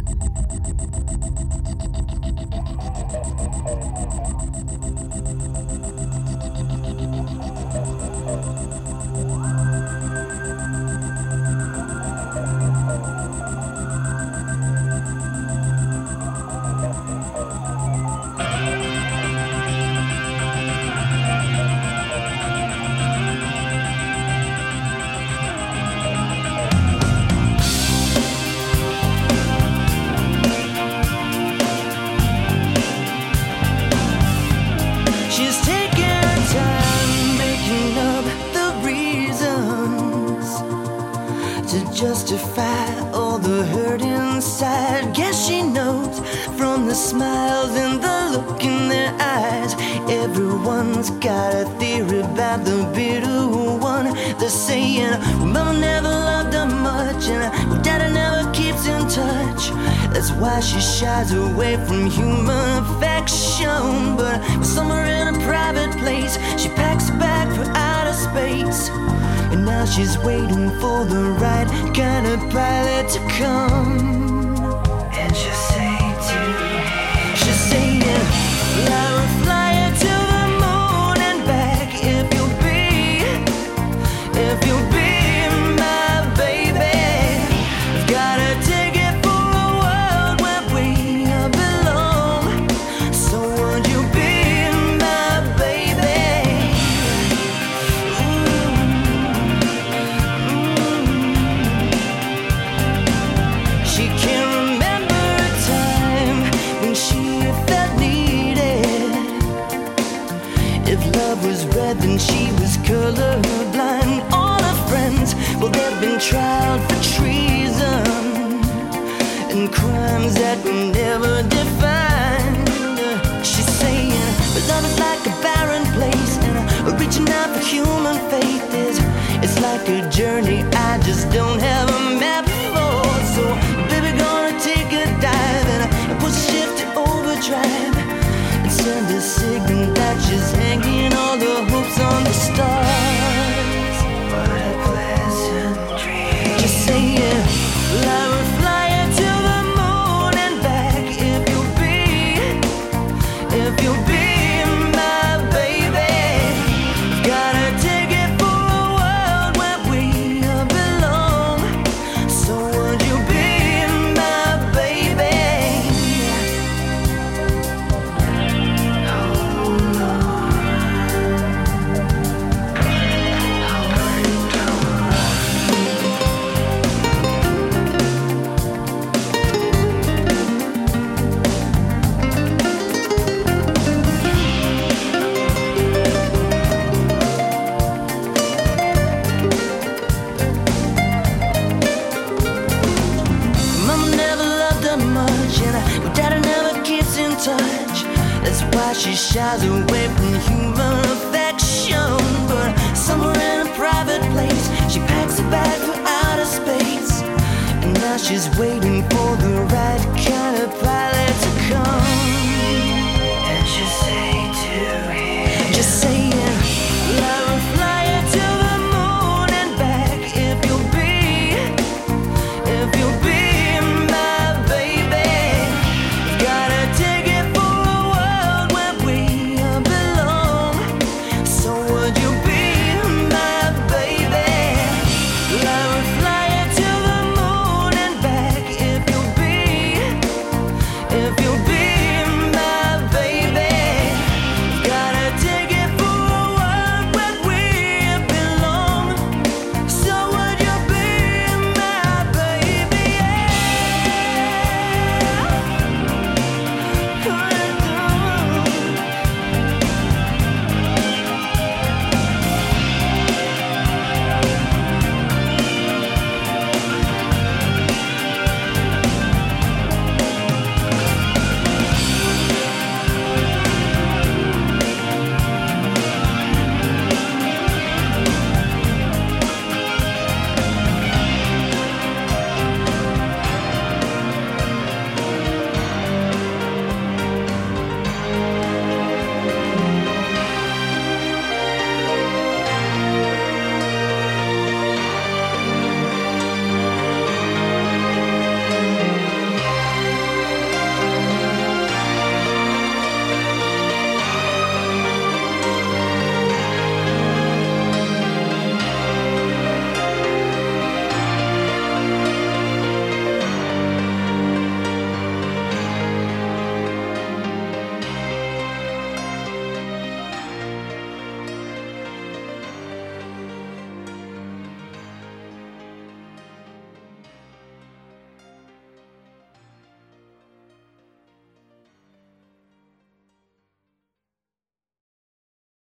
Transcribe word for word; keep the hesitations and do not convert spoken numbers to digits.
Justify all the hurt inside. Guess she knows from the smiles and the look in their eyes. Everyone's got a theory about the bitter one. They're saying, well, mama never loved her much, and well, daddy never keeps in touch. That's why she shies away from human affection. But somewhere in a private place, she packs a bag for outer space. And now she's waiting for the right kind of pilot to come. And she'll say to me, she'll say, well, I will fly you to the moon and back if you'll be, if you'll be my baby. I've got a ticket for a world where we belong. So would you be my baby? She can't remember a time when she felt needed. If love was red, then she was colorblind. All her friends, well, they've been tried for treason and crimes that were never defined. She's saying, but love is like a barren place, and reaching out for human faith is, it's like a journey I just don't have a map for. So baby, gonna take a dive and put shift to overdrive and send a signal that she's hanging all the hopes on the stars. What a pleasant dream. Just saying, well, I will fly you to the moon and back if you'll be, if you'll be my baby. Got a ticket for a world where we belong. So would you be my baby? Oh Lord, mama never loved her much, and my daddy never keeps in touch. That's why she shies away from human affection. But somewhere in a private place, she packs a bag for outer space. And now she's waiting for